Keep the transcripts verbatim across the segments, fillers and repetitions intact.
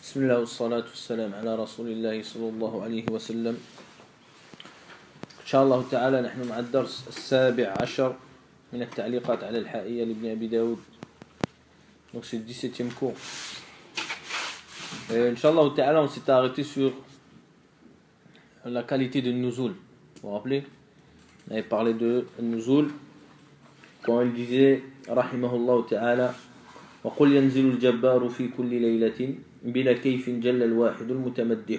بسم الله والصلاة والسلام على رسول الله صلى الله عليه وسلم. إن شاء الله تعالى نحن مع الدرس السابع عشر من التعليقات على الحائية لابن أبي داود. Donc c'est le dix-septième cours. Et Inch'Allah ta'ala, on s'est arrêté sur la qualité de nuzul. Vous vous rappelez? On avait parlé de nuzul quand il disait rahimahullah ta'ala وقل ينزل الجبار في كل ليلة بلا كيف جل الواحد المتمدح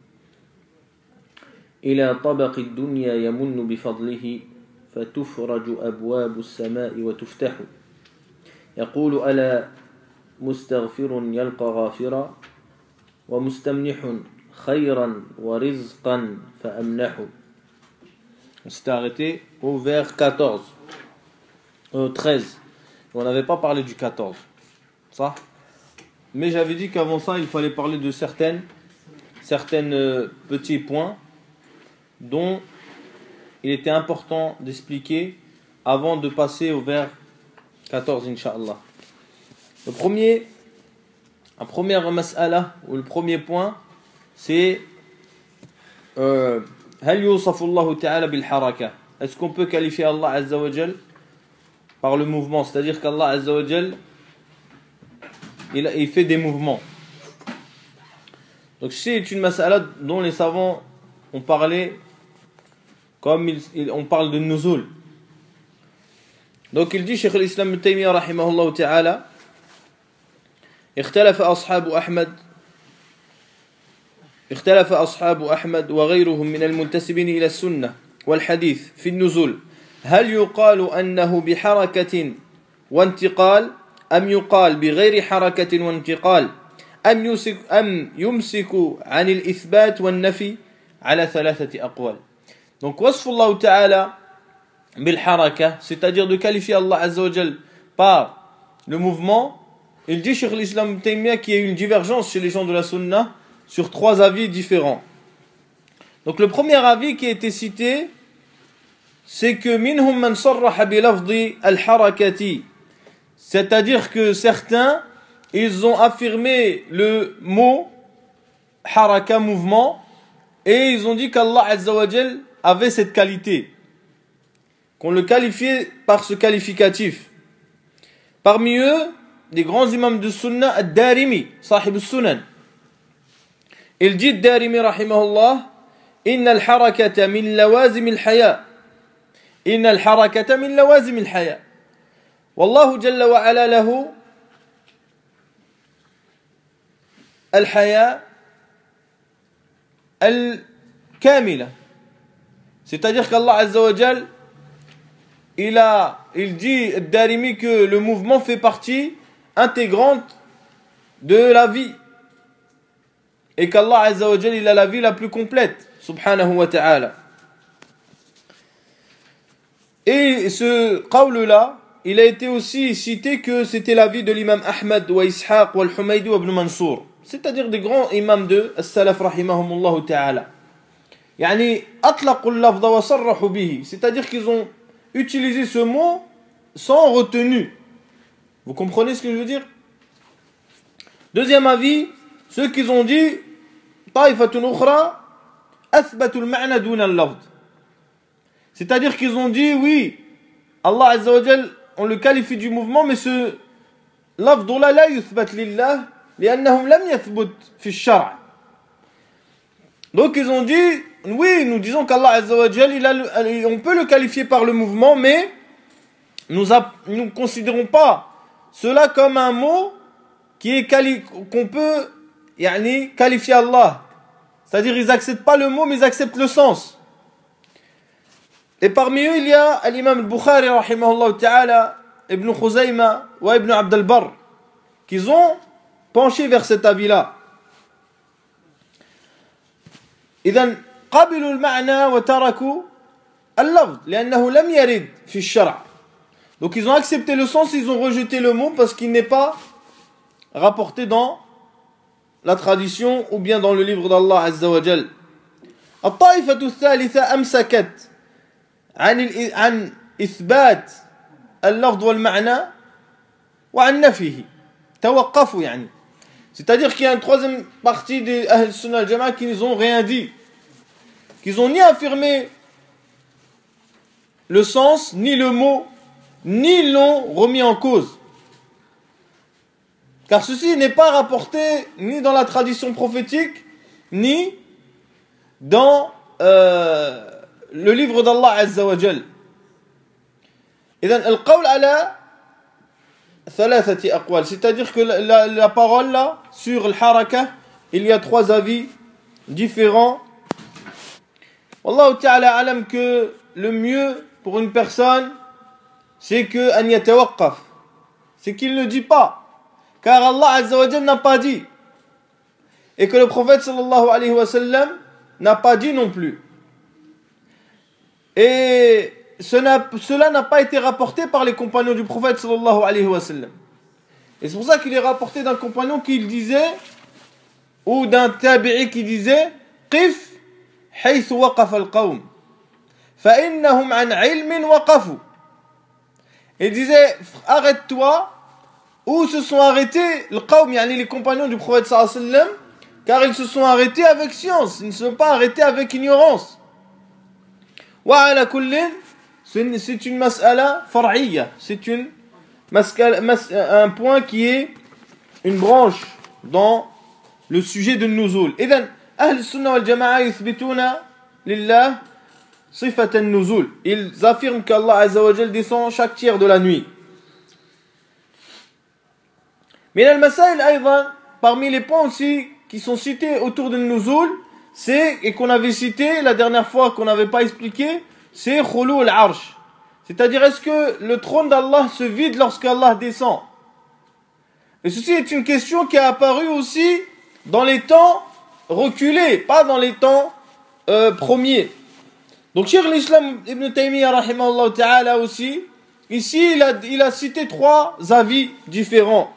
إلى طبق الدنيا يمن بفضله فتفرج أبواب السماء وتفتح يقول ألا مستغفر يلقى غافرا ومستمنح خيرا ورزقا فأمنح. On s'est arrêté au vers quatorze, euh, treize. On n'avait pas parlé du quatorze. Ça. Mais j'avais dit qu'avant ça, il fallait parler de certaines, certaines euh, petits points dont il était important d'expliquer avant de passer au vers quatorze, Inch'Allah. Le premier, la première mas'ala, ou le premier point, c'est euh, هل يوصف الله تعالى بالحركة. Est-ce qu'on peut qualifier Allah Azza wa Jal par le mouvement, c'est-à-dire qu'Allah Azza wa Jal il, il fait des mouvements. Donc c'est une mas'ala dont les savants ont parlé comme ils, ils, on parle de nuzul. Donc il dit Cheikh al-Islam Ibn Taymiyyah rahimahullah ta'ala اختلف أصحاب أحمد اختلف أصحاب أحمد وغيرهم من المنتسبين إلى السنة والحديث في النزول هل يقال أنه بحركة وانتقال أم يقال بغير حركة وانتقال أم يمسك, أم يمسك عن الإثبات والنفي على ثلاثة أقوال. Donc وصف الله تعالى بالحركة, c'est-à-dire de qualifier Allah Azza wa Jal par le mouvement. Il dit Cheikh l'Islam Ibn Taymiyyah qu'il y a eu une divergence chez les gens de la Sunna sur trois avis différents. Donc le premier avis qui a été cité, c'est que minhum man sarraha bi lafzi al-harakati, c'est-à-dire que certains ils ont affirmé le mot haraka, mouvement, et ils ont dit qu'Allah Azza wa Jal avait cette qualité, qu'on le qualifiait par ce qualificatif. Parmi eux, des grands imams de Sunna, Ad-Darimi, Sahib al-Sunan. Il dit Ad-Darimi rahimahullah, Inna al-harakata min lawazim al-haya. Inna al-harakata min lawazim al-haya. Wallahu jalla wa ala lahu al-haya al-kamila. C'est-à-dire qu'Allah Azza wa Jal, il a, il dit Ad-Darimi que le mouvement fait partie intégrante de la vie et qu'Allah Azza wa Jal il a la vie la plus complète subhanahu wa ta'ala. Et ce qawl là, il a été aussi cité que c'était la vie de l'imam Ahmad wa Ishaq wa al-Humaydi wa Ibn Mansour, c'est-à-dire des grands imams de as-salaf rahimahumullah ta'ala. Yani atlaqu al-lafza wa sarrahu bihi, c'est-à-dire qu'ils ont utilisé ce mot sans retenue. Vous comprenez ce que je veux dire? Deuxième avis, ceux qui ont dit ta'ifatun ukhra athbatu al-ma'na duna al-lafz, c'est-à-dire qu'ils ont dit oui, Allah Azza wa Jal on le qualifie du mouvement, mais ce lafz là la yuthbat lillah li'annahum lam yathbut fi ash-shar'. Donc ils ont dit oui, nous disons qu'Allah Azza wa Jal il a le, on peut le qualifier par le mouvement, mais nous ne considérons pas cela comme un mot qui est quali- qu'on peut yani, qualifier Allah. C'est-à-dire ils n'acceptent pas le mot, mais ils acceptent le sens. Et parmi eux, il y a l'imam al-Bukhari, rahimahullah ta'ala, Ibn Khuzayma ou Ibn Abd al-Barr, qui ont penché vers cet avis-là. إذن قبلوا المعنى وتركوا اللفظ لأنه لم يرد في الشرع. Donc ils ont accepté le sens, ils ont rejeté le mot parce qu'il n'est pas rapporté dans la tradition ou bien dans le livre d'Allah Azza wa Jal. الطائفة الثالثة أمسكت عن عن إثبات اللفظ والمعنى وعن نفيه. توقفوا يعني. C'est-à-dire qu'il y a une troisième partie des Ahl Sunnah al-Jama'a qui n'ont rien dit. Qu'ils n'ont ni affirmé le sens, ni le mot, ni l'ont remis en cause. Car ceci n'est pas rapporté ni dans la tradition prophétique, ni dans euh, le livre d'Allah Azza wa Jal. Al-qawl ala thalathati aqwal, c'est-à-dire que la, la, la parole là, sur le haraka, il y a trois avis différents. Wallahu ta'ala alam que le mieux pour une personne, c'est que an yatawaqqaf, c'est qu'il ne dit pas. Car Allah Azza wa Jal n'a pas dit. Et que le prophète sallallahu alayhi wa sallam n'a pas dit non plus. Et cela n'a pas été rapporté par les compagnons du prophète sallallahu alayhi wa sallam. Et c'est pour ça qu'il est rapporté d'un compagnon qui disait, ou d'un tabi'i qui disait, Qif haythu waqafa al-qawm, fa innahum an ilmin waqafu. Il disait, arrête-toi où se sont arrêtés le qawm, yani les compagnons du prophète sallallahu alayhi wa sallam, car ils se sont arrêtés avec science, ils ne se sont pas arrêtés avec ignorance. Wa ala kullin, c'est une mas'ala far'iyya, c'est une un point qui est une branche dans le sujet de nuzul. Idhan, Ahl Sunnah wal Jama'a yuthbituna lillah sifat an-nuzul. Ils affirment qu'Allah Azza wa Jal descend chaque tiers de la nuit. Mais al-masail aydan, parmi les points aussi qui sont cités autour de nuzul, c'est, et qu'on avait cité la dernière fois, qu'on n'avait pas expliqué, c'est khulu al-arsh. C'est-à-dire, est-ce que le trône d'Allah se vide lorsqu'Allah descend? Et ceci est une question qui a apparu aussi dans les temps reculés, pas dans les temps euh, premiers. Donc, Cheikh l'Islam Ibn Taymiyyah, rahimahullah ta'ala aussi, ici, il a, il a cité trois avis différents.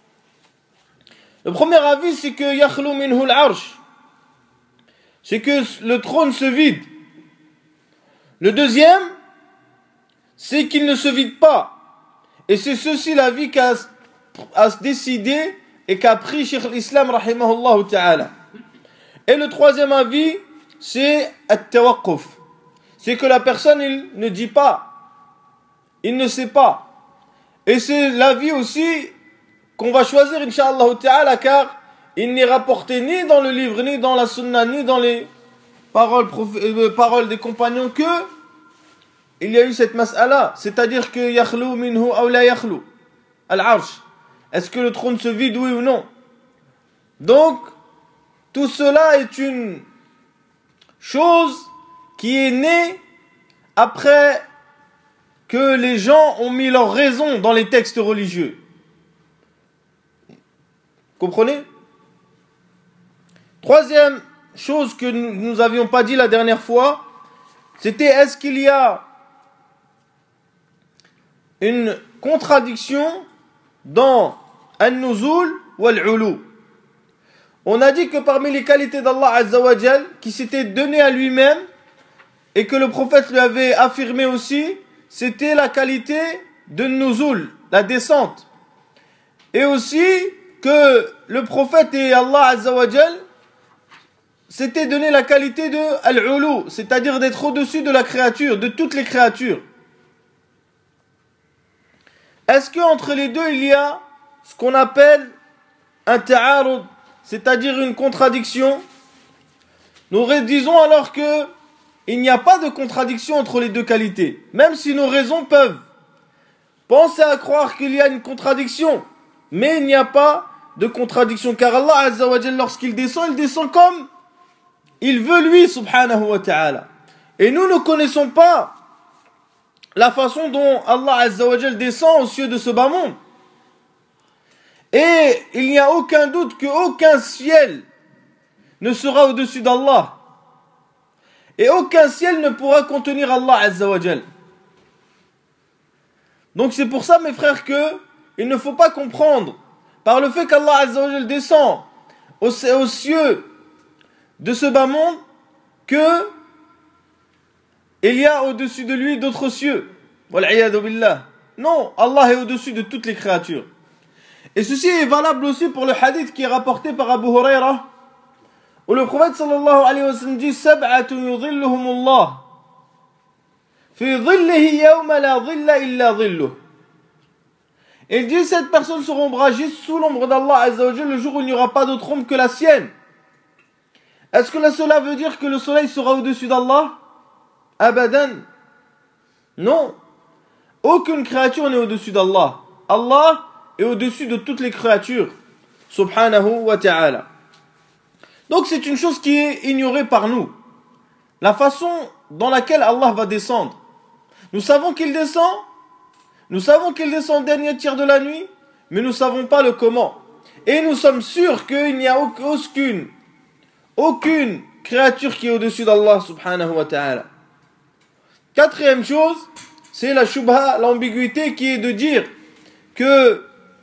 Le premier avis, c'est que yakhlu minhu al-arsh, c'est que le trône se vide. Le deuxième, c'est qu'il ne se vide pas. Et c'est ceci l'avis qu'a a décidé et qu'a pris Cheikh l'Islam rahimahullah ta'ala. Et le troisième avis, c'est at-tawaqquf. C'est que la personne, il ne dit pas. Il ne sait pas. Et c'est l'avis aussi qu'on va choisir, incha'Allah ta'ala, car il n'est rapporté ni dans le livre, ni dans la sunna, ni dans les paroles, euh, paroles des compagnons que il y a eu cette mas'ala, c'est-à-dire que yakhlu minhu aw la yakhlu al-arsh. Est-ce que le trône se vide, oui ou non? Donc, tout cela est une chose qui est née après que les gens ont mis leur raison dans les textes religieux. Comprenez? Troisième chose que nous n'avions pas dit la dernière fois, c'était est-ce qu'il y a une contradiction dans An-Nuzul ou Al-Ulu. On a dit que parmi les qualités d'Allah Azza wa Jal, qui s'était donné à lui-même, et que le prophète lui avait affirmé aussi, c'était la qualité de Nuzul, la descente. Et aussi que le prophète et Allah Azza wa Jal s'étaient donné la qualité de Al-Ulu, c'est-à-dire d'être au-dessus de la créature, de toutes les créatures. Est-ce qu'entre les deux, il y a ce qu'on appelle un ta'arud, c'est-à-dire une contradiction? Nous disons alors que il n'y a pas de contradiction entre les deux qualités, même si nos raisons peuvent penser à croire qu'il y a une contradiction, mais il n'y a pas de contradiction, car Allah Azza wa Jalla, lorsqu'il descend, il descend comme il veut lui, subhanahu wa ta'ala. Et nous ne connaissons pas la façon dont Allah Azza wa Jal descend aux cieux de ce bas monde. Et il n'y a aucun doute qu'aucun ciel ne sera au-dessus d'Allah. Et aucun ciel ne pourra contenir Allah Azza wa Jal. Donc c'est pour ça, mes frères, que il ne faut pas comprendre par le fait qu'Allah Azza wa Jal descend aux, aux cieux de ce bas monde que il y a au-dessus de lui d'autres cieux. Wal'iyadu billah. Non, Allah est au-dessus de toutes les créatures. Et ceci est valable aussi pour le hadith qui est rapporté par Abu Huraira, où le prophète sallallahu alayhi wa sallam dit Sab'atun yudhilluhumullah fi dhillihi yawma la dhilla illa dhilluh. Il dit sept personnes seront ombragées sous l'ombre d'Allah Azza wa Jalla le jour où il n'y aura pas d'autre ombre que la sienne. Est-ce que cela veut dire que le soleil sera au-dessus d'Allah? Abadan. Non. Aucune créature n'est au-dessus d'Allah. Allah est au-dessus de toutes les créatures. Subhanahu wa ta'ala. Donc c'est une chose qui est ignorée par nous. La façon dans laquelle Allah va descendre. Nous savons qu'il descend. Nous savons qu'il descend au dernier tiers de la nuit. Mais nous ne savons pas le comment. Et nous sommes sûrs qu'il n'y a aucune, aucune créature qui est au-dessus d'Allah subhanahu wa ta'ala. Quatrième chose, c'est la shubha, l'ambiguïté qui est de dire que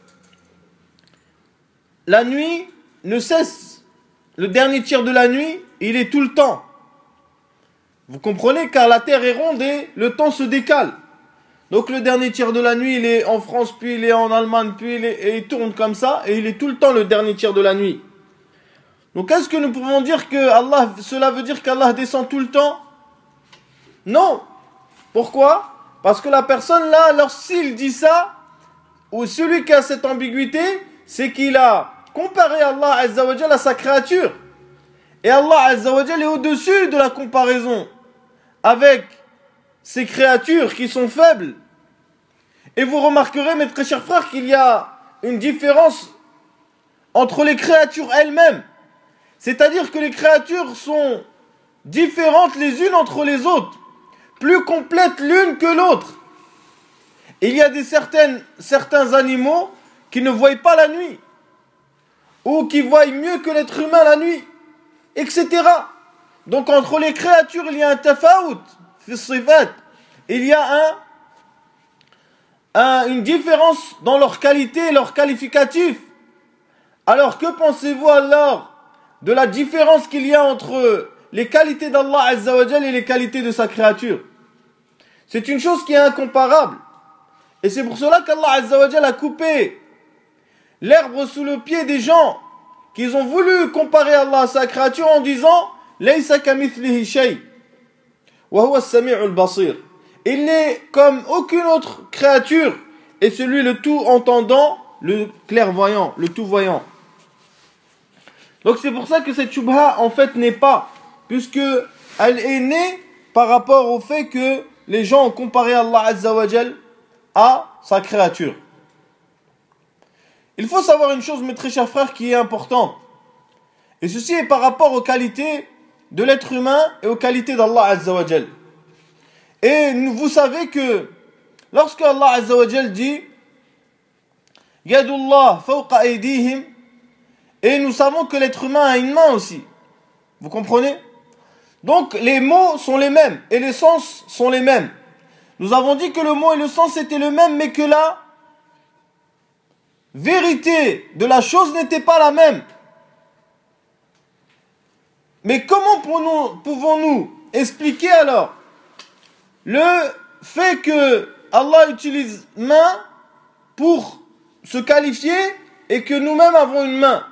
la nuit ne cesse. Le dernier tiers de la nuit, il est tout le temps. Vous comprenez, car la terre est ronde et le temps se décale. Donc le dernier tiers de la nuit, il est en France, puis il est en Allemagne, puis il, est, et il tourne comme ça, et il est tout le temps le dernier tiers de la nuit. Donc est-ce que nous pouvons dire que Allah, cela veut dire qu'Allah descend tout le temps? Non. Pourquoi? Parce que la personne là, lorsqu'il dit ça, ou celui qui a cette ambiguïté, c'est qu'il a comparé Allah Azza wa Jalla à sa créature. Et Allah Azza wa Jalla est au-dessus de la comparaison avec ces créatures qui sont faibles. Et vous remarquerez, mes très chers frères, qu'il y a une différence entre les créatures elles-mêmes. C'est-à-dire que les créatures sont différentes les unes entre les autres, plus complètes l'une que l'autre. Il y a des certaines, certains animaux qui ne voient pas la nuit, ou qui voient mieux que l'être humain la nuit, et cetera. Donc entre les créatures, il y a un tafaout, il y a un, un, une différence dans leur qualité et leur qualificatif. Alors que pensez-vous alors de la différence qu'il y a entre les qualités d'Allah Azza wa Jalla et les qualités de sa créature? C'est une chose qui est incomparable. Et c'est pour cela qu'Allah Azza wa Jalla a coupé l'herbe sous le pied des gens qui ont voulu comparer Allah à sa créature en disant Laysa kamithlihi shay wa huwa as-sami'ul basir. Il n'est comme aucune autre créature et celui le tout entendant, le clairvoyant, le tout voyant. Donc c'est pour ça que cette shubha en fait n'est pas, puisque elle est née par rapport au fait que les gens ont comparé Allah Azza wa Jal à sa créature. Il faut savoir une chose, mes très chers frères, qui est importante. Et ceci est par rapport aux qualités de l'être humain et aux qualités d'Allah Azza wa Jal. Et vous savez que lorsque Allah Azza wa Jal dit Yadullah fawqa aydihim, et nous savons que l'être humain a une main aussi. Vous comprenez? Donc les mots sont les mêmes et les sens sont les mêmes. Nous avons dit que le mot et le sens étaient le même, mais que la vérité de la chose n'était pas la même. Mais comment pouvons-nous expliquer alors le fait que Allah utilise main pour se qualifier et que nous-mêmes avons une main?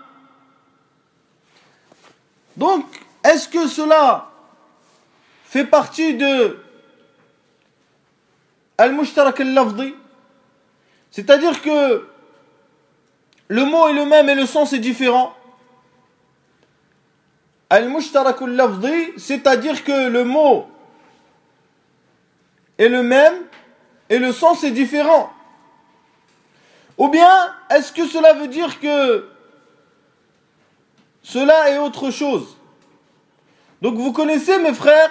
Donc, est-ce que cela fait partie de al-mushtarak al-lafzi? C'est-à-dire que le mot est le même et le sens est différent. Al-mushtarak al-lafzi, c'est-à-dire que le mot est le même et le sens est différent. Ou bien, est-ce que cela veut dire que cela est autre chose? Donc vous connaissez, mes frères,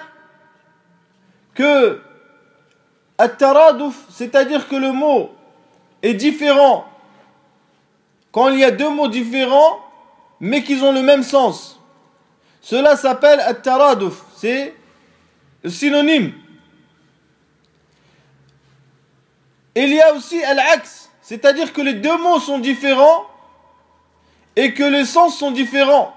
que at-taraduf, c'est-à-dire que le mot est différent quand il y a deux mots différents mais qu'ils ont le même sens. Cela s'appelle at-taraduf, c'est le synonyme. Il y a aussi al-aks, c'est-à-dire que les deux mots sont différents et que les sens sont différents.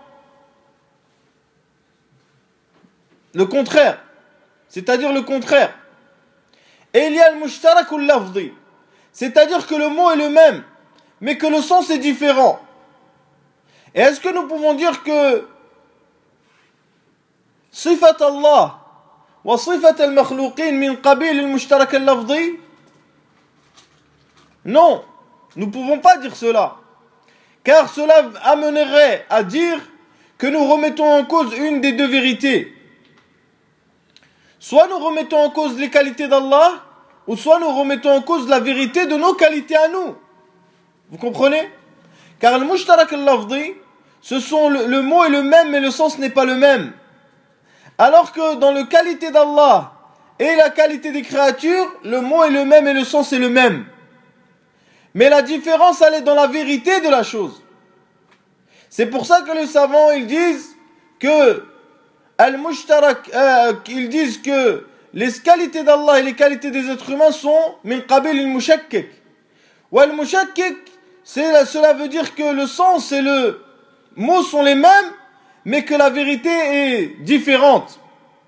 Le contraire, c'est-à-dire le contraire. Et il y a le mushtarak al-lafzi, c'est-à-dire que le mot est le même, mais que le sens est différent. Et est-ce que nous pouvons dire que صفة الله وصفة المخلوقين من قبيل المشترك اللفظي؟ Non, nous ne pouvons pas dire cela. Car cela amènerait à dire que nous remettons en cause une des deux vérités. Soit nous remettons en cause les qualités d'Allah, ou soit nous remettons en cause la vérité de nos qualités à nous. Vous comprenez? Car le mushtarak al-lafzi, ce sont le, le mot est le même, mais le sens n'est pas le même. Alors que dans la qualité d'Allah et la qualité des créatures, le mot est le même et le sens est le même. Mais la différence, elle est dans la vérité de la chose. C'est pour ça que les savants, ils disent que al-mushtarak, euh, ils disent que les qualités d'Allah et les qualités des êtres humains sont min qabil al-mushakkik. Ou al-mushakkik, cela veut dire que le sens et le mot sont les mêmes, mais que la vérité est différente.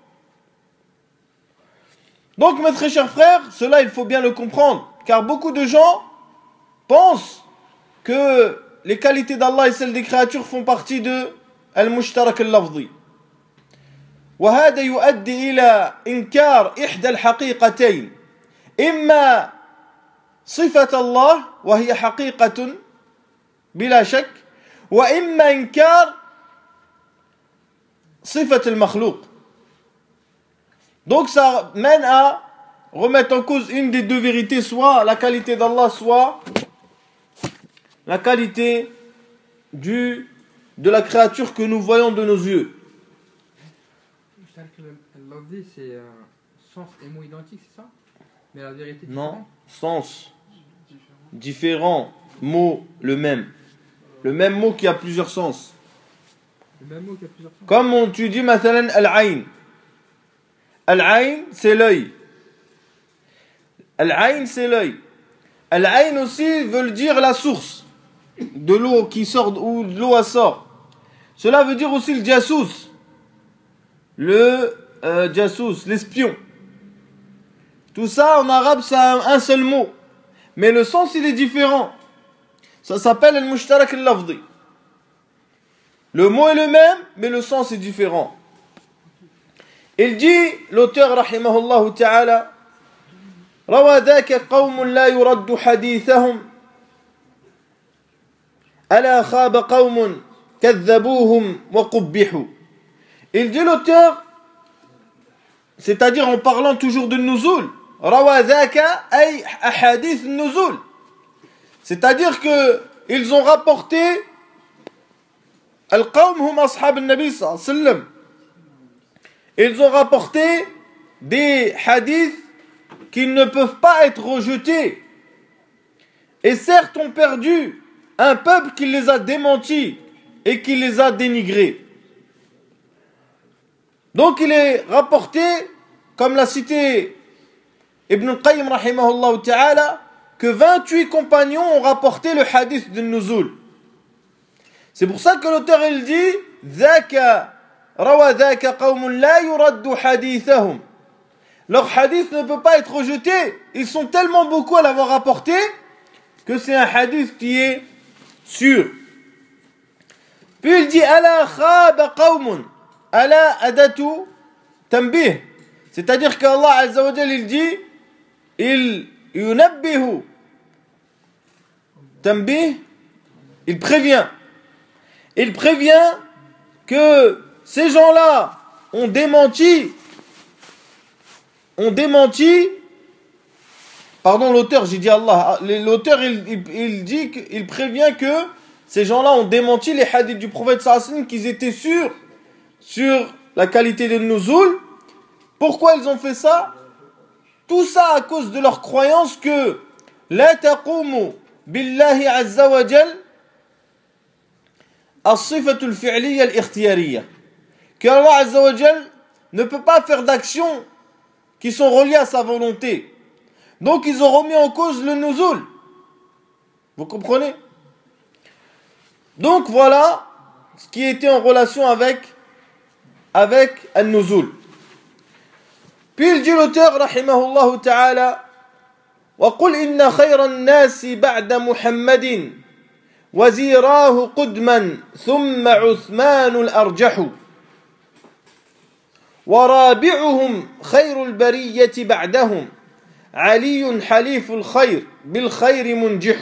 Donc, mes très chers frères, cela il faut bien le comprendre, car beaucoup de gens pensent que les qualités d'Allah et celles des créatures font partie de al-mushtarak al-lafzi. وهذا يؤدي إلى إنكار إحدى الحقيقتين إما صفة الله وهي حقيقة بلا شك وإما إنكار صفة المخلوق. Donc ça mène à remettre en cause une des deux vérités, soit la qualité d'Allah, soit la qualité du, de la créature que nous voyons de nos yeux. L'avdi, c'est euh, sens et mot identique, c'est ça? Mais la vérité Non, différente. sens différent, mot le même. Le même mot qui a plusieurs sens. Le même mot qui a plusieurs sens. Comme on, tu dis مثلا al-ayn. Al-ayn, c'est l'œil. Al-ayn, c'est l'œil. Al-ayn aussi veut dire la source de l'eau qui sort, où l'eau sort. Cela veut dire aussi le jassous. Le euh, jassous, l'espion. Tout ça en arabe, c'est un, un seul mot. Mais le sens, il est différent. Ça s'appelle al-mushtarak al-lafzi. Le mot est le même, mais le sens est différent. Il dit, l'auteur, rahimahullah ta'ala, روى ذاك قوم لا يرد حديثهم ألا خاب قوم كذبوهم وقبحوا. Il dit l'auteur, c'est-à-dire en parlant toujours de nuzul, روى ذاك أي أحاديث النزول, c'est-à-dire que ils ont rapporté القوم هم أصحاب النبي صلى الله عليه وسلم, ils ont rapporté des hadiths qui ne peuvent pas être rejetés, et certes ont perdu un peuple qui les a démentis et qui les a dénigrés. Donc il est rapporté, comme l'a cité Ibn al-Qayyim rahimahullah ta'ala, que vingt-huit compagnons ont rapporté le hadith de Nuzul. C'est pour ça que l'auteur il dit ذاك روى ذاك قوم لا يرد حديثهم. Leur hadith ne peut pas être rejeté. Ils sont tellement beaucoup à l'avoir rapporté que c'est un hadith qui est sûr. Puis il dit ala khaba qawmun, ala adatu tanbih, c'est-à-dire qu'Allah Azza wa Jalla il dit il yunabbihu tanbih, il prévient. Il prévient que ces gens-là ont démenti ont démenti, pardon l'auteur, j'ai dit Allah, l'auteur il, il, il dit, il prévient que ces gens-là ont démenti les hadiths du prophète sallallahu alayhi wa sallam, qu'ils étaient sûrs sur la qualité de nuzul. Pourquoi ils ont fait ça? Tout ça à cause de leur croyance que la taqumu billahi azza wa jal as-sifatul fi'liya al-ikhtiyariya, que Allah azza wa jal ne peut pas faire d'action qui sont reliés à sa volonté. Donc ils ont remis en cause le nuzul. Vous comprenez? Donc voilà ce qui était en relation avec avec al-nuzul. Puis il dit l'auteur rahimahullah ta'ala wa qul inna khayra an-nasi ba'da Muhammadin وزيراه قدما ثم عثمان الأرجح ورابعهم خير البرية بعدهم علي حليف الخير بالخير منجح.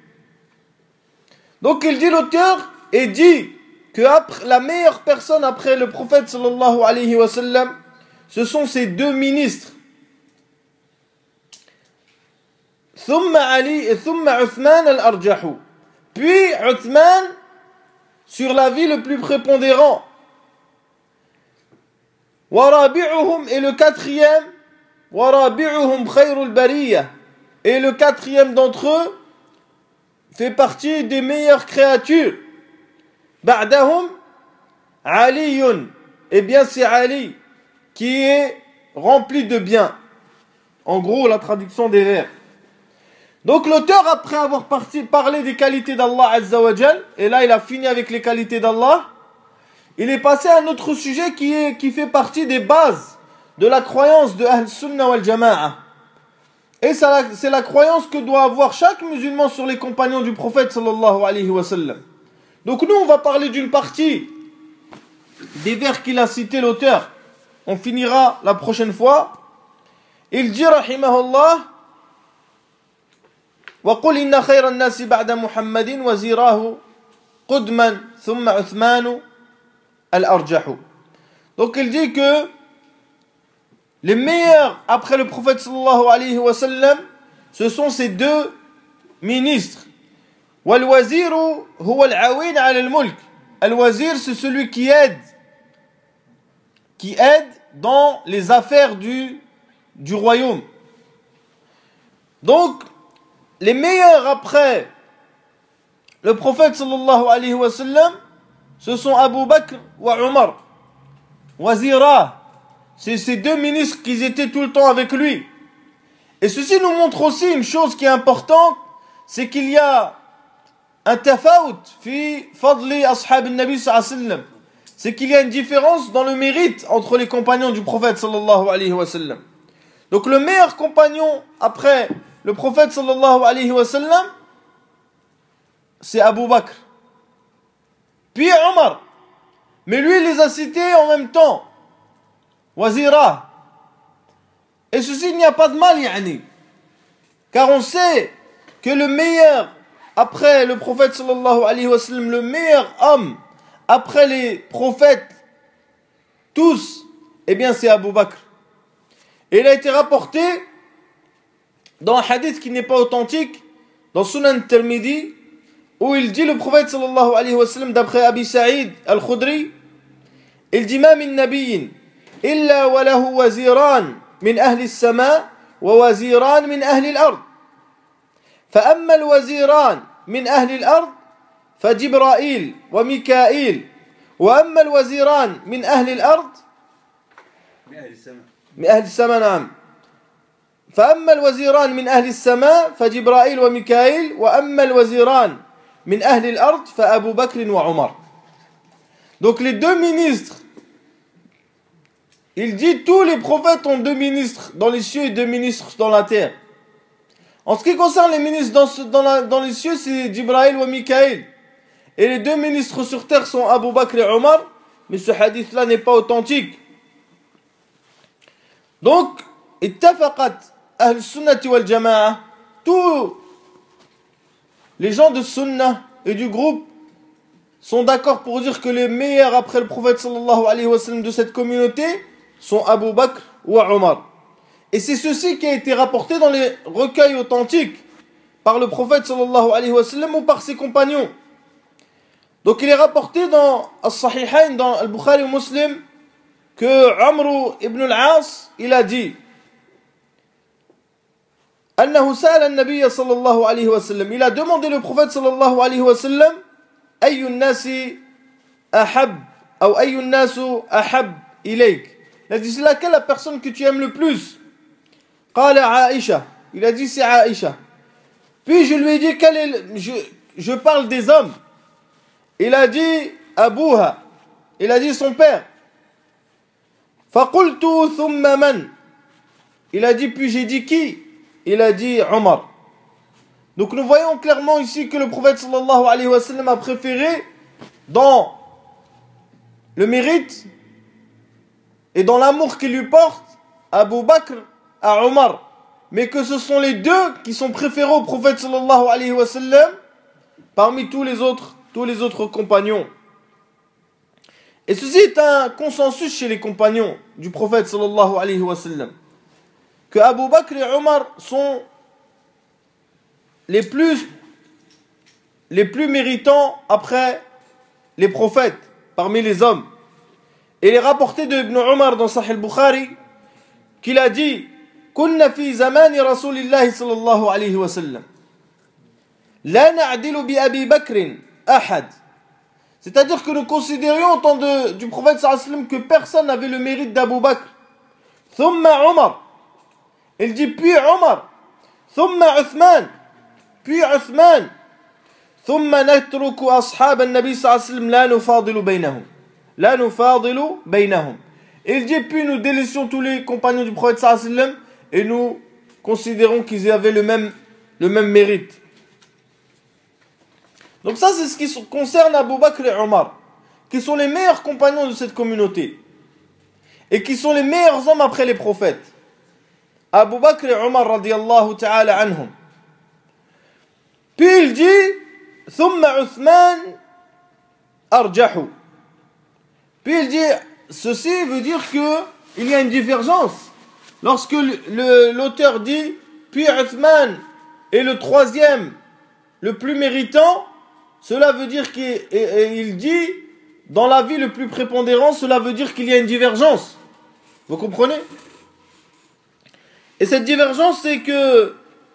Donc il dit l'auteur et dit que après, la meilleure personne après le prophète sallallahu alayhi wa sallam, ce sont ces deux ministres. ثم علي ثم عثمان الأرجح. Puis Uthman sur l'avis le plus prépondérant. وَرَابِعُهُمْ et le quatrième, وَرَابِعُهُمْ خَيْرُ الْبَرِيَّةِ et le quatrième d'entre eux fait partie des meilleures créatures. بَعْدَهُمْ عَلِيٌّ et bien c'est Ali qui est rempli de bien. En gros la traduction des vers. Donc l'auteur après avoir parti, parlé des qualités d'Allah Azza wa Jal, et là il a fini avec les qualités d'Allah, il est passé à un autre sujet qui, est, qui fait partie des bases de la croyance de Ahl Sunnah wal Jama'a. Et ça, c'est la croyance que doit avoir chaque musulman sur les compagnons du prophète sallallahu alayhi wa sallam. Donc nous on va parler d'une partie des vers qu'il a cité l'auteur. On finira la prochaine fois. Il dit rahimahullah وقل إن خير الناس بعد محمد وزيراه قدما ثم عثمان الأرجح. Donc il dit que les meilleurs après le prophète sallallahu alayhi wa sallam, ce sont ces deux ministres. والوزير هو العوين على الملك. Al-Wazir, c'est celui qui aide, qui aide dans les affaires du, du royaume. Donc, les meilleurs après le prophète sallallahu alayhi wa sallam, ce sont Abu Bakr wa Omar. Wazira, c'est ces deux ministres qui étaient tout le temps avec lui. Et ceci nous montre aussi une chose qui est importante, c'est qu'il y a un tafawut fi fadli ashab al-Nabi sallallahu alayhi wa sallam. C'est qu'il y a une différence dans le mérite entre les compagnons du prophète sallallahu alayhi wa sallam. Donc le meilleur compagnon après le prophète sallallahu alayhi wa sallam, c'est Abu Bakr. Puis Omar. Mais lui, il les a cités en même temps. Wazira. Et ceci, il n'y a pas de mal, yani. Car on sait que le meilleur, après le prophète sallallahu alayhi wa sallam, le meilleur homme, après les prophètes, tous, eh bien c'est Abu Bakr. Et il a été rapporté dans un hadith qui n'est pas authentique, dans Sunan Tirmidhi, où il dit le prophète sallallahu alayhi wa sallam, d'après Abi Sa'id al-Khudri, il dit ma min nabiyyin illa wa lahu waziran min ahli as-sama wa waziran min ahli al-ard. Fa amma al-waziran min ahli al-ard fa Jibril wa Mikail wa amma al-waziran min ahli al-ard min ahli as-sama min ahli as-sama na'am. فأما الوزيران من أهل السماء فجبرائيل وميكائيل وأما الوزيران من أهل الأرض فأبو بكر وعمر. Donc les deux ministres, il dit tous les prophètes ont deux ministres dans les cieux et deux ministres dans la terre. En ce qui concerne les ministres dans, ce, dans, la, dans les cieux, c'est Jibril ou Mikaïl. Et les deux ministres sur terre sont Abu Bakr et Omar, mais ce hadith-là n'est pas authentique. Donc, ittafaqat Ahl Sunnati wal Jama'a, tous les gens de Sunnah et du groupe sont d'accord pour dire que les meilleurs après le prophète sallallahu alayhi wa sallam de cette communauté sont Abu Bakr ou Omar. Et c'est ceci qui a été rapporté dans les recueils authentiques par le prophète sallallahu alayhi wa sallam ou par ses compagnons. Donc il est rapporté dans As-Sahihain, dans Al-Bukhari ou Muslim, que Amr ibn al-As, il a dit أنه سأل النبي صلى الله عليه وسلم, il a demandé le prophète صلى الله عليه وسلم أي الناس أحب أو أي الناس أحب إليك. Il a dit c'est laquelle la personne que tu aimes le plus. قال عائشة, il a dit c'est Aïcha. Puis je lui ai dit quel est, je, je parle des hommes. Il a dit Abouha, il a dit son père. فقلت ثم من, il a dit puis j'ai dit qui. Il a dit Omar. Donc nous voyons clairement ici que le prophète sallallahu alayhi wa sallam a préféré dans le mérite et dans l'amour qu'il lui porte Abu Bakr à Omar. Mais que ce sont les deux qui sont préférés au prophète sallallahu alayhi wa sallam parmi tous les autres, tous les autres compagnons. Et ceci est un consensus chez les compagnons du prophète sallallahu alayhi wa sallam. Que Abu Bakr et Omar sont les plus, les plus méritants après les prophètes, parmi les hommes. Et il est rapporté de Ibn Omar dans Sahih al-Bukhari qu'il a dit كنا في زمان رسول الله صلى الله عليه وسلم لا نعدل بأبي بكر أحد. C'est-à-dire que nous considérions au temps de, du prophète sallallahu alayhi wa sallam que personne n'avait le mérite d'Abu Bakr. ثم عمر. Il dit puis Omar. ثم عثمان. Puis Uthman. ثم نترك أصحاب النبي صلى الله عليه وسلم لا نفاضل بينهم. لا نفاضل بينهم. Il dit puis nous délaissions tous les compagnons du prophète sallallahu alayhi wa sallam et nous considérons qu'ils avaient le même, le même mérite. Donc ça c'est ce qui concerne Abu Bakr et Omar, qui sont les meilleurs compagnons de cette communauté et qui sont les meilleurs hommes après les prophètes. Abu Bakr et Omar radiyallahu ta'ala anhum. Puis il dit Thumma Uthman arjahu. Puis il dit ceci veut dire que il y a une divergence. Lorsque le, le, l'auteur dit puis Uthman est le troisième le plus méritant, cela veut dire qu'il et, et il dit dans la vie le plus prépondérant, cela veut dire qu'il y a une divergence. Vous comprenez? Et cette divergence, c'est que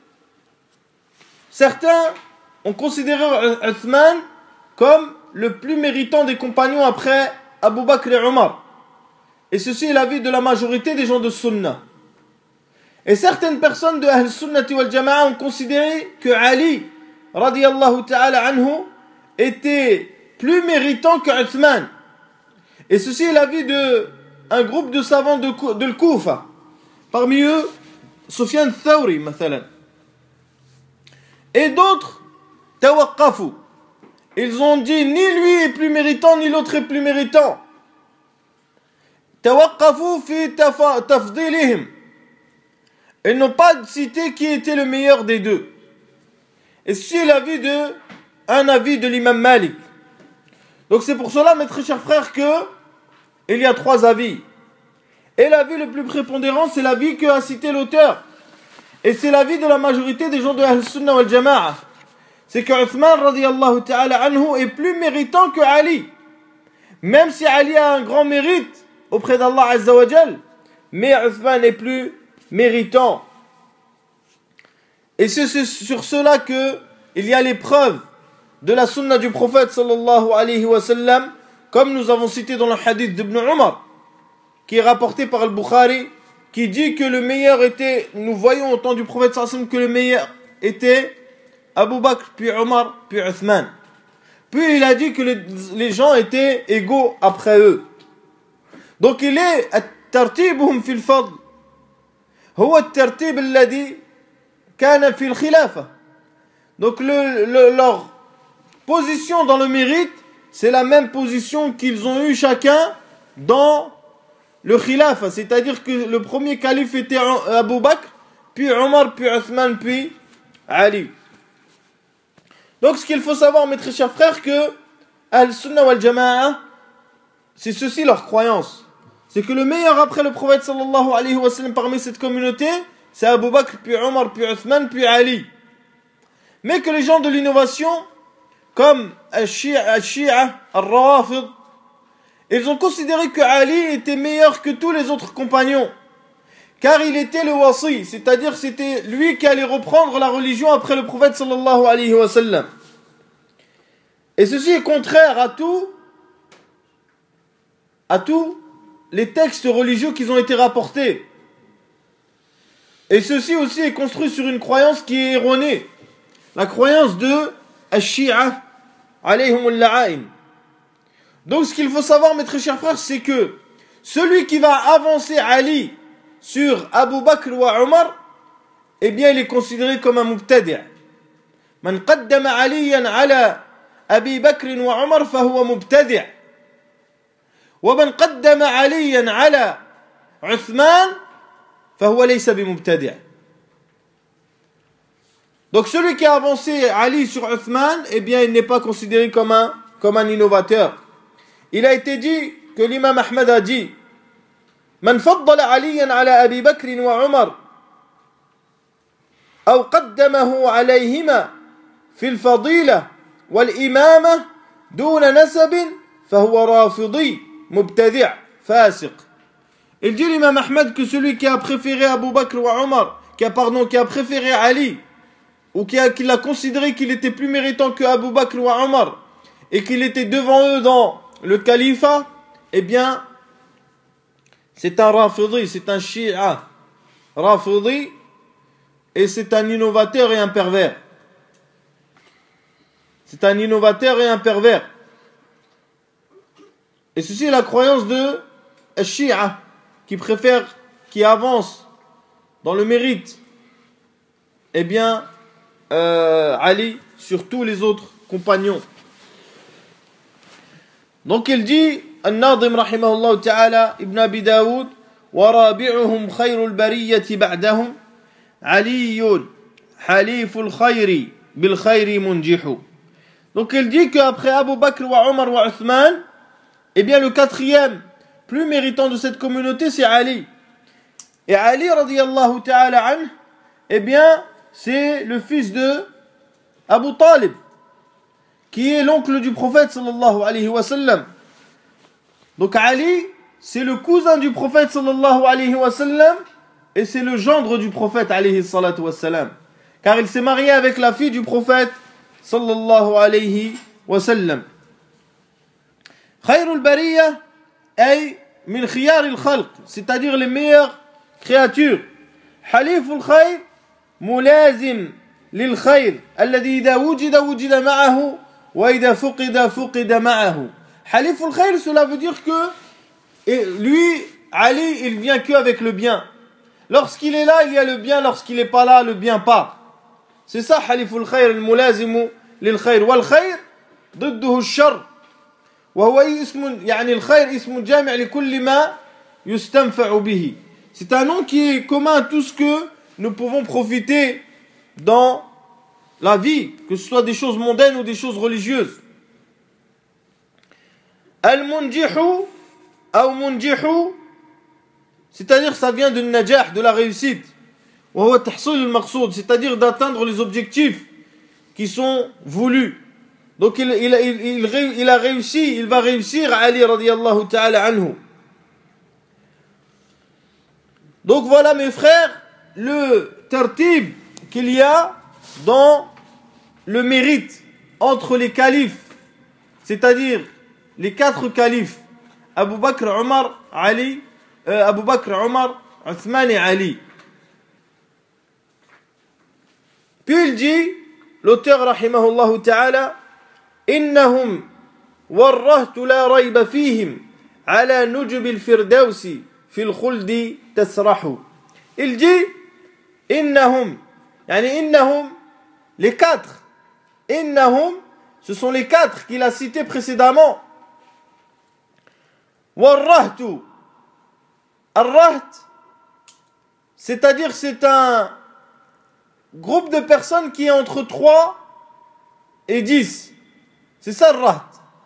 certains ont considéré Uthman comme le plus méritant des compagnons après Abu Bakr et Omar. Et ceci est l'avis de la majorité des gens de Sunnah. Et certaines personnes de Ahl Sunnati wal Jama'a ont considéré que Ali, radiyallahu ta'ala anhu, était plus méritant que Uthman. Et ceci est l'avis de un groupe de savants de, de l'Koufa. Parmi eux, Sufyan Thawri, mathalan. Et d'autres, tawaqqafu. Ils ont dit ni lui est plus méritant, ni l'autre est plus méritant. Tawaqqafu fi tafdilihim. Ils n'ont pas cité qui était le meilleur des deux. Et ceci est l'avis de, un avis de l'imam Malik. Donc c'est pour cela, mes très chers frères, que il y a trois avis. Et l'avis le plus prépondérant, c'est l'avis que a cité l'auteur. Et c'est l'avis de la majorité des gens de Ahl Sunnah wal Jama'a. C'est que Uthman radiyallahu ta'ala anhu est plus méritant que Ali. Même si Ali a un grand mérite auprès d'Allah Azza wa Jal, mais Uthman est plus méritant. Et c'est sur cela que il y a les preuves de la sunna du prophète sallallahu alayhi wa sallam, comme nous avons cité dans le hadith d'Ibn Omar, qui est rapporté par Al-Bukhari, qui dit que le meilleur était, nous voyons au temps du prophète sallallahu alayhi wa sallam que le meilleur était Abu Bakr, puis Omar, puis Uthman. Puis il a dit que les, les gens étaient égaux après eux. Donc il est tartibuhum fil fadl huwa at-tartib alladhi kana fil khilafa. Donc le, le, leur position dans le mérite, c'est la même position qu'ils ont eu chacun dans le khilafa, c'est-à-dire que le premier calife était Abu Bakr, puis Omar, puis Uthman, puis Ali. Donc ce qu'il faut savoir, mes très chers frères, que Al-Sunnah wal-Jama'a, c'est ceci leur croyance. C'est que le meilleur après le prophète sallallahu alayhi wa sallam parmi cette communauté, c'est Abu Bakr, puis Omar, puis Uthman, puis Ali. Mais que les gens de l'innovation, comme Al-Shi'a, Al-Shi'a, Al-Rawafid, ils ont considéré que Ali était meilleur que tous les autres compagnons. Car il était le wasi, c'est-à-dire c'était lui qui allait reprendre la religion après le prophète sallallahu alayhi wa sallam. Et ceci est contraire à tout, à tous les textes religieux qui ont été rapportés. Et ceci aussi est construit sur une croyance qui est erronée. La croyance de Al-Shi'a, alayhumul la'ain. Donc ce qu'il faut savoir, mes très chers frères, c'est que celui qui va avancer Ali sur Abu Bakr ou Omar, eh bien il est considéré comme un mubtadi'. من قدم عليا على أبي بكر وعمر فهو مبتدع ومن قدم عليا على عثمان فهو ليس بمبتدع. Donc celui qui a avancé Ali sur Uthman, eh bien il n'est pas considéré comme un, comme un innovateur. Il a été dit que l'imam Ahmad a dit من فضل عليا على أبي بكر وعمر أو قدمه عليهما في الفضيلة والإمامة دون نسب فهو رافضي مبتدع فاسق. Il dit l'imam Ahmad que celui qui a préféré Abu Bakr ou Omar, qui a, pardon, qui a préféré Ali, ou qui a, qui l'a considéré qu'il était plus méritant que Abu Bakr ou Omar, et qu'il était devant eux dans le califat, eh bien, c'est un rafidi, c'est un shi'a, rafidi, et c'est un innovateur et un pervers. C'est un innovateur et un pervers. Et ceci est la croyance de Shia, qui préfère, qui avance dans le mérite, eh bien, euh, Ali sur tous les autres compagnons. Donc il dit, An-Nadim rahimahullah ta'ala, Ibn Abi Daoud, وَرَابِعُهُمْ خَيْرُ الْبَرِيَّةِ بَعْدَهُمْ عَلِيٌّ حَلِيفُ الْخَيْرِ بِالْخَيْرِ مُنْجِحُ. Donc il dit qu'après Abu Bakr wa Omar wa Uthman, eh bien le quatrième plus méritant de cette communauté c'est Ali. Et Ali radiyallahu ta'ala anhu, eh bien c'est le fils de Abu Talib, qui est l'oncle du prophète sallallahu alayhi wa sallam. Donc Ali, c'est le cousin du prophète sallallahu alayhi wa sallam et c'est le gendre du prophète alayhi salatu wa sallam. Car il s'est marié avec la fille du prophète sallallahu alayhi wa sallam. Khayrul bariyah ay min khiyaril khalq, c'est-à-dire les meilleures créatures. Haliful khayr mulazim lil khayr alladhi idha wujida wujida ma'ahu wa idha fuqida fuqida ma'ahu. Haliful khayr, cela veut dire que et lui, Ali, il vient que avec le bien. Lorsqu'il est là, il y a le bien, lorsqu'il n'est pas là, le bien part. C'est ça haliful khayr al-mulazimu lil khayr wal khayr ضده الشر وهو اسم يعني الخير اسم جامع لكل ما يستنفع به. C'est un nom qui est commun à tout ce que nous pouvons profiter dans la vie, que ce soit des choses mondaines ou des choses religieuses. Al-munjihu ou munjihu, c'est-à-dire ça vient de najah, de la réussite. وهو تحصيل المقصود, c'est-à-dire d'atteindre les objectifs qui sont voulus. Donc il, il, il, il, il a réussi, il va réussir Ali radiyallahu ta'ala anhu. Donc voilà mes frères, le tartib qu'il y a dans le mérite entre les califes, c'est-à-dire les quatre califes, Abu Bakr, Omar, Ali, euh, Abu Bakr, Omar, Uthman et Ali. Puis il dit, l'auteur rahimahullah ta'ala, إنهم ورهت لا ريب فيهم على نجب الفردوس في الخلد تسرح. Il dit إنهم يعني إنهم les quatre. إنهم ce sont les quatre qu'il a cités précédemment. ورهت الرهت c'est-à-dire c'est un groupe de personnes qui est entre trois et dix. C'est ça le raht.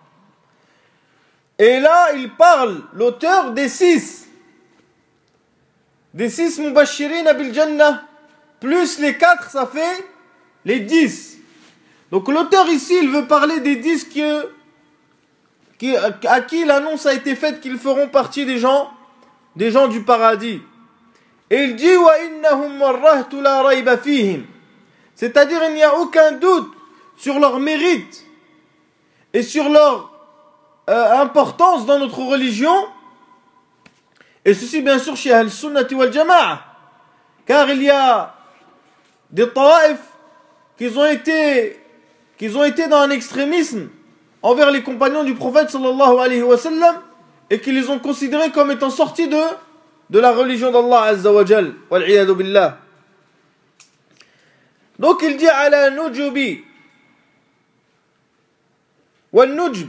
Et là, il parle, l'auteur, des six. Des six mubashirina bil jannah. Plus les quatre, ça fait les dix. Donc l'auteur ici, il veut parler des dix qui, qui, à qui l'annonce a été faite qu'ils feront partie des gens, des gens du paradis. Et il dit wa innahum warrahtu la rayba fihim. C'est-à-dire, il n'y a aucun doute sur leur mérite et sur leur euh, importance dans notre religion, et ceci bien sûr chez Al-Sunnati wal Jama'a, car il y a des ta'if qui ont été qui ont été dans un extrémisme envers les compagnons du prophète sallallahu alayhi wa sallam et qui les ont considérés comme étant sortis de de la religion d'Allah azza wa jal wal iyadu billah. Donc il dit ala nujubi wa nujb.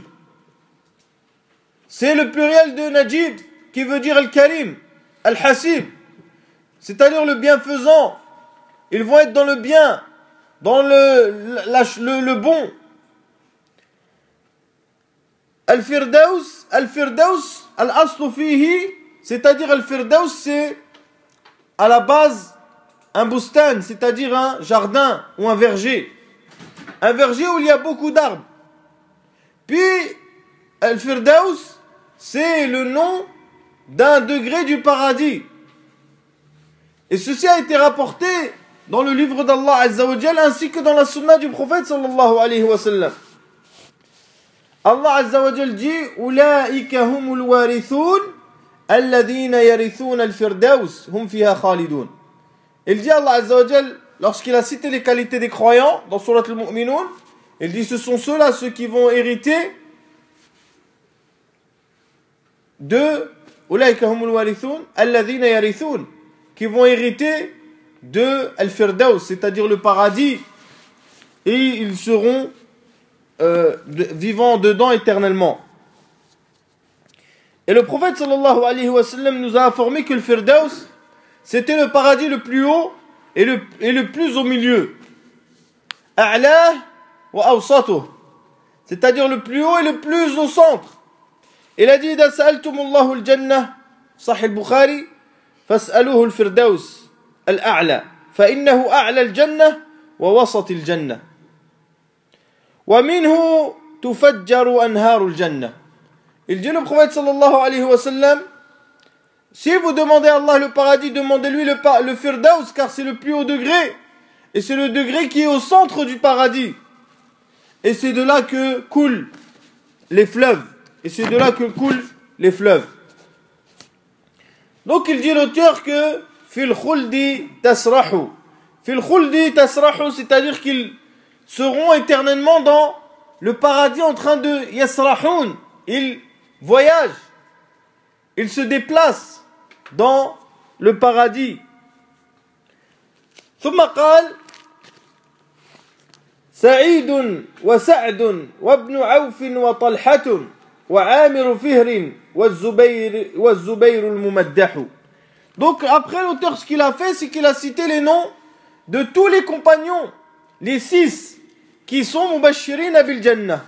C'est le pluriel de Najib qui veut dire Al-Karim, Al-Hasib, c'est-à-dire le bienfaisant. Ils vont être dans le bien, dans le, la, le, le bon. Al-Firdaus, Al-Firdaus, Al-Aslu fihi, c'est-à-dire Al-Firdaus, c'est à la base un boustan, c'est-à-dire un jardin ou un verger. Un verger où il y a beaucoup d'arbres. Puis, Al-Firdaus, c'est le nom d'un degré du paradis. Et ceci a été rapporté dans le livre d'Allah Azza wa Jal ainsi que dans la sunna du prophète sallallahu alayhi wa sallam. Allah Azza wa Jal dit Ulaika humul warithun alladhina yarithuna al-firdaus hum fiha khalidun. Il dit Allah Azza wa Jal lorsqu'il a cité les qualités des croyants dans Surat al-Mu'minun, il dit ce sont ceux-là ceux qui vont hériter de Ulaika humul warithun alladhina yarithun, qui vont hériter de Al-Firdaus, c'est-à-dire le paradis, et ils seront euh, de, vivants dedans éternellement. Et le prophète sallallahu alayhi wa sallam nous a informé que le Firdaus, c'était le paradis le plus haut et le, et le plus au milieu. A'la wa awsatuh, c'est-à-dire le plus haut et le plus au centre. Il a dit إذا سألتم الله الجنة صحيح البخاري فاسألوه الفردوس الأعلى فإنه أعلى الجنة ووسط الجنة ومنه تفجر أنهار الجنة. Il dit le prophète sallallahu alayhi wa sallam, si vous demandez à Allah le paradis, demandez-lui le, le Firdaus, car c'est le plus haut degré et c'est le degré qui est au centre du paradis et c'est de là que coulent les fleuves. Et c'est de là que coulent les fleuves. Donc il dit l'auteur que fil khuldi tasrahu. Fil khuldi tasrahu, c'est-à-dire qu'ils seront éternellement dans le paradis en train de yasrahun. Ils voyagent, ils se déplacent dans le paradis. ثم قال سعيد وسعد وابن عوف وطلحة وعامر فهر والزبير والزبير الممدح. Donc après l'auteur ce qu'il a fait c'est qu'il a cité les noms de tous les compagnons, les six qui sont mubashirin bil jannah.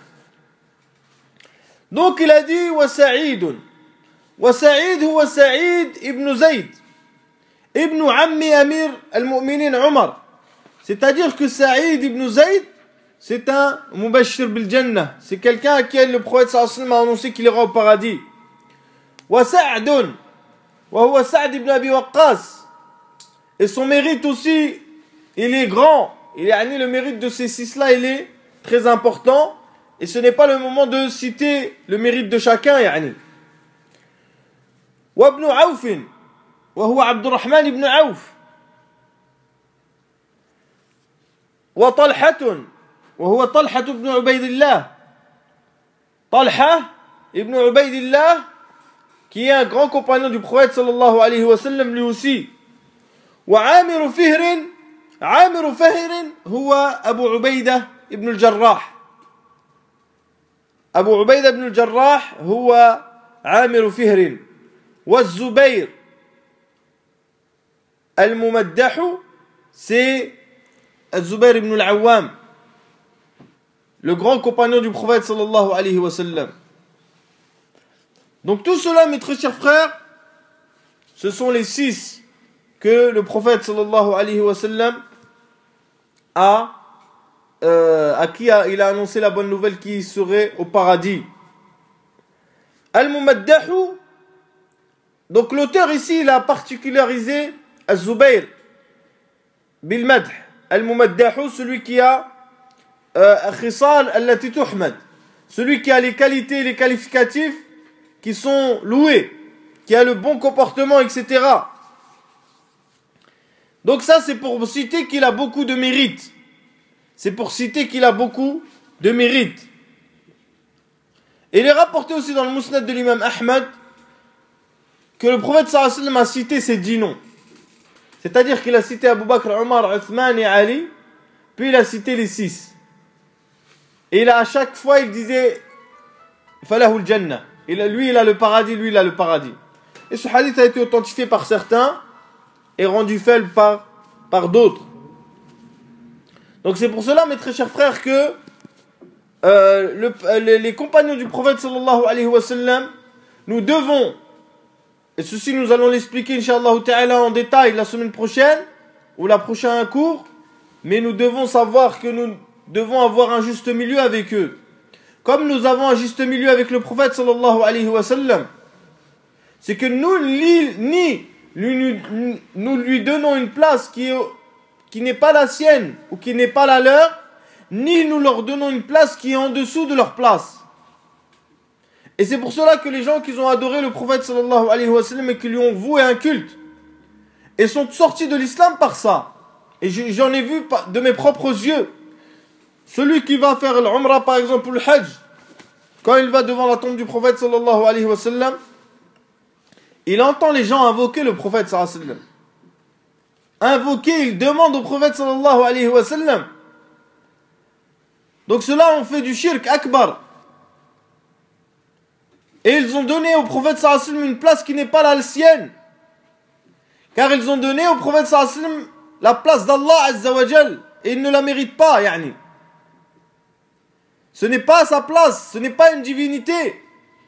Donc il a dit wa Sa'id. Wa Sa'id huwa Sa'id ibn Zayd ibn ammi Amir al-Mu'minin Omar. C'est-à-dire que Sa'id ibn Zayd, c'est un mubashir bil jannah. C'est quelqu'un à qui le prophète sallallahu alayhi wa sallam a annoncé qu'il ira au paradis. Wa Sa'dun, wa huwa Sa'd ibn Abi Waqqas. Et son mérite aussi, il est grand. Il est, le mérite de ces six-là, il est très important. Et ce n'est pas le moment de citer le mérite de chacun, yani. Wa ibn Auf, wa huwa Abdurrahman ibn Auf. Wa Talhatun, وهو طلحة بن عبيد الله. Talha ibn Ubaydillah, qui est un grand compagnon du prophète sallallahu alayhi wa sallam lui aussi. وعامر فهر, عامر فهر هو أبو عبيدة ibn al-Jarrah. أبو عبيدة ibn al-Jarrah هو عامر فهر. والزبير الممدح c'est الزبير ibn al-Awwam, le grand compagnon du prophète sallallahu alayhi wa sallam. Donc tout cela, mes très chers frères, ce sont les six que le prophète sallallahu alayhi wa sallam a, euh, à qui a, il a annoncé la bonne nouvelle qui serait au paradis. Al-Mumaddahu, donc l'auteur ici, il a particularisé Al-Zubayr bil-Madh. Al-Mumaddahu, celui qui a Khisal allati tuhmad, celui qui a les qualités, les qualificatifs qui sont loués, qui a le bon comportement, et cetera. Donc ça c'est pour citer qu'il a beaucoup de mérite. C'est pour citer qu'il a beaucoup de mérite. Et il est rapporté aussi dans le Musnad de l'imam Ahmad que le prophète sallallahu alayhi wa sallam a cité ces dix noms. C'est-à-dire qu'il a cité Abu Bakr, Omar, Uthman et Ali. puis il a cité les six. Et là, à chaque fois, il disait Falahul Jannah. Et là, lui, il a le paradis, lui, il a le paradis. Et ce hadith a été authentifié par certains et rendu faible par, par d'autres. Donc c'est pour cela, mes très chers frères, que euh, le, les, les compagnons du prophète sallallahu alayhi wa sallam, nous devons, et ceci nous allons l'expliquer inch'Allah ta'ala en détail la semaine prochaine, ou la prochaine cours, mais nous devons savoir que nous devons avoir un juste milieu avec eux. Comme nous avons un juste milieu avec le prophète sallallahu alayhi wa sallam, c'est que nous, ni, ni lui, nous, nous lui donnons une place qui, est, qui n'est pas la sienne ou qui n'est pas la leur, ni nous leur donnons une place qui est en dessous de leur place. Et c'est pour cela que les gens qui ont adoré le prophète sallallahu alayhi wa sallam et qui lui ont voué un culte, et sont sortis de l'islam par ça. Et j'en ai vu de mes propres yeux. Celui qui va faire l'umrah par exemple ou le hajj, quand il va devant la tombe du prophète sallallahu alayhi wa sallam, il entend les gens invoquer le prophète sallallahu alayhi wa sallam. Invoquer, il demande au prophète sallallahu alayhi wa sallam. Donc cela on fait du shirk akbar. Et ils ont donné au prophète sallallahu alayhi wa sallam une place qui n'est pas la sienne. Car ils ont donné au prophète sallallahu alayhi wa sallam la place d'Allah azza wa jal. Et il ne la mérite pas, yani. Ce n'est pas sa place, ce n'est pas une divinité.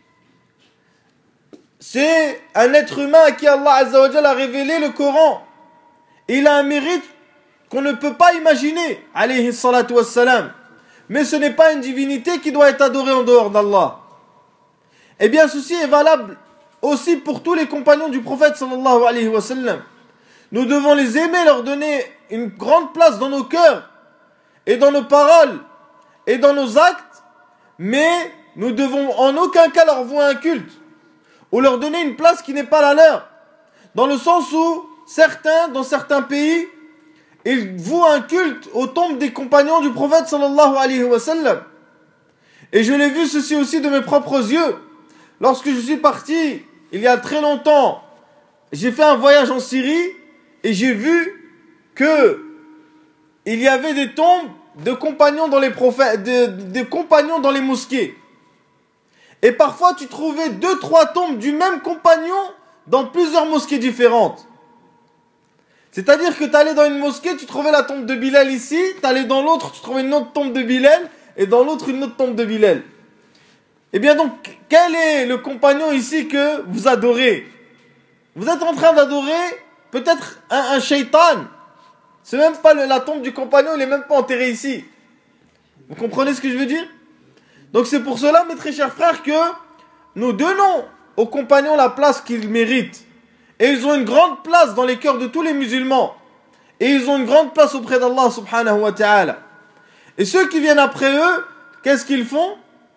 C'est un être humain à qui Allah azza wa jal a révélé le Coran. Et il a un mérite qu'on ne peut pas imaginer, alayhi salatu wassalam. Mais ce n'est pas une divinité qui doit être adorée en dehors d'Allah. Eh bien, ceci est valable aussi pour tous les compagnons du prophète sallallahu alayhi wa sallam. Nous devons les aimer, leur donner une grande place dans nos cœurs et dans nos paroles et dans nos actes, mais nous devons en aucun cas leur vouer un culte ou leur donner une place qui n'est pas la leur. Dans le sens où certains, dans certains pays, ils vouent un culte aux tombes des compagnons du prophète sallallahu alayhi wa sallam. Et je l'ai vu ceci aussi de mes propres yeux. Lorsque je suis parti, il y a très longtemps, j'ai fait un voyage en Syrie et j'ai vu que il y avait des tombes de compagnons dans les prophètes, de, de compagnons dans les mosquées. Et parfois, tu trouvais deux, trois tombes du même compagnon dans plusieurs mosquées différentes. C'est-à-dire que tu allais dans une mosquée, tu trouvais la tombe de Bilal ici, tu allais dans l'autre, tu trouvais une autre tombe de Bilal, et dans l'autre, une autre tombe de Bilal. Eh bien donc, quel est le compagnon ici que vous adorez? Vous êtes en train d'adorer peut-être un, un shaitan. C'est même pas le, la tombe du compagnon, il n'est même pas enterré ici. Vous comprenez ce que je veux dire? Donc c'est pour cela, mes très chers frères, que nous donnons aux compagnons la place qu'ils méritent. Et ils ont une grande place dans les cœurs de tous les musulmans. Et ils ont une grande place auprès d'Allah subhanahu wa ta'ala. Et ceux qui viennent après eux, qu'est-ce qu'ils font?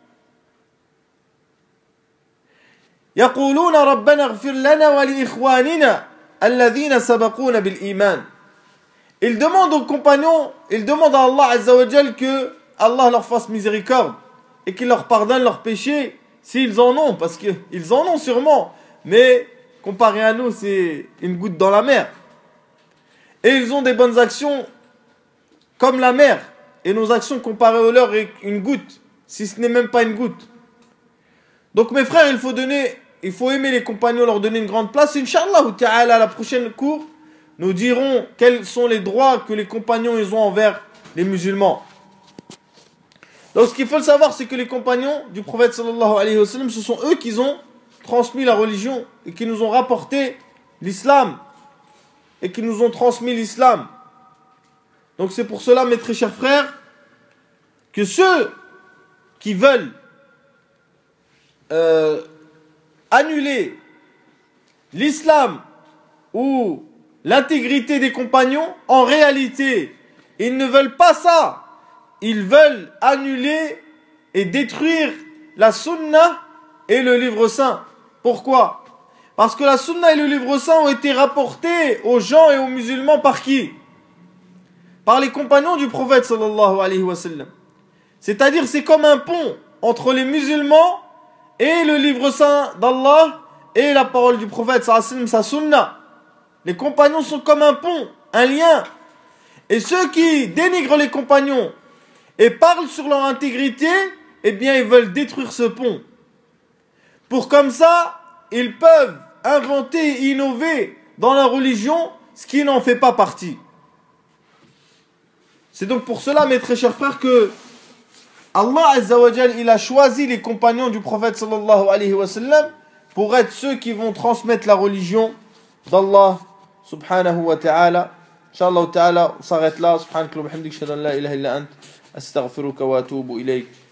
يقولون ربنا اغفر لنا ولإخواننا الذين سبقونا بالإيمان. Ils demandent aux compagnons, ils demandent à Allah azza wa jal que Allah leur fasse miséricorde et qu'il leur pardonne leurs péchés s'ils en ont, parce qu'ils en ont sûrement, mais comparé à nous, c'est une goutte dans la mer. Et ils ont des bonnes actions comme la mer, et nos actions comparées aux leurs est une goutte, si ce n'est même pas une goutte. Donc mes frères, il faut donner, il faut aimer les compagnons, leur donner une grande place. Inch'Allah ta'ala, à la prochaine cours, nous dirons quels sont les droits que les compagnons ils ont envers les musulmans. Donc ce qu'il faut le savoir, c'est que les compagnons du prophète sallallahu alayhi wa sallam, ce sont eux qui ont transmis la religion et qui nous ont rapporté l'islam et qui nous ont transmis l'islam. Donc c'est pour cela, mes très chers frères, que ceux qui veulent euh, annuler l'islam ou l'intégrité des compagnons, en réalité, ils ne veulent pas ça. Ils veulent annuler et détruire la sunna et le livre saint. Pourquoi? Parce que la sunna et le livre saint ont été rapportés aux gens et aux musulmans par qui? Par les compagnons du prophète sallallahu alayhi wa sallam. C'est-à-dire c'est comme un pont entre les musulmans et le livre saint d'Allah et la parole du prophète sallallahu alayhi wa sallam, sa sunna. Les compagnons sont comme un pont, un lien. Et ceux qui dénigrent les compagnons et parlent sur leur intégrité, eh bien ils veulent détruire ce pont. Pour comme ça, ils peuvent inventer et innover dans la religion ce qui n'en fait pas partie. C'est donc pour cela, mes très chers frères, que Allah Azza wa Jal, il a choisi les compagnons du prophète sallallahu alayhi wa sallam pour être ceux qui vont transmettre la religion d'Allah subhanahu wa ta'ala. Inch'Allah ta'ala, on s'arrête là. Subhanakallah wa bihamdik, shahadu an la ilaha illa ant, astaghfiruka wa atubu ilayk.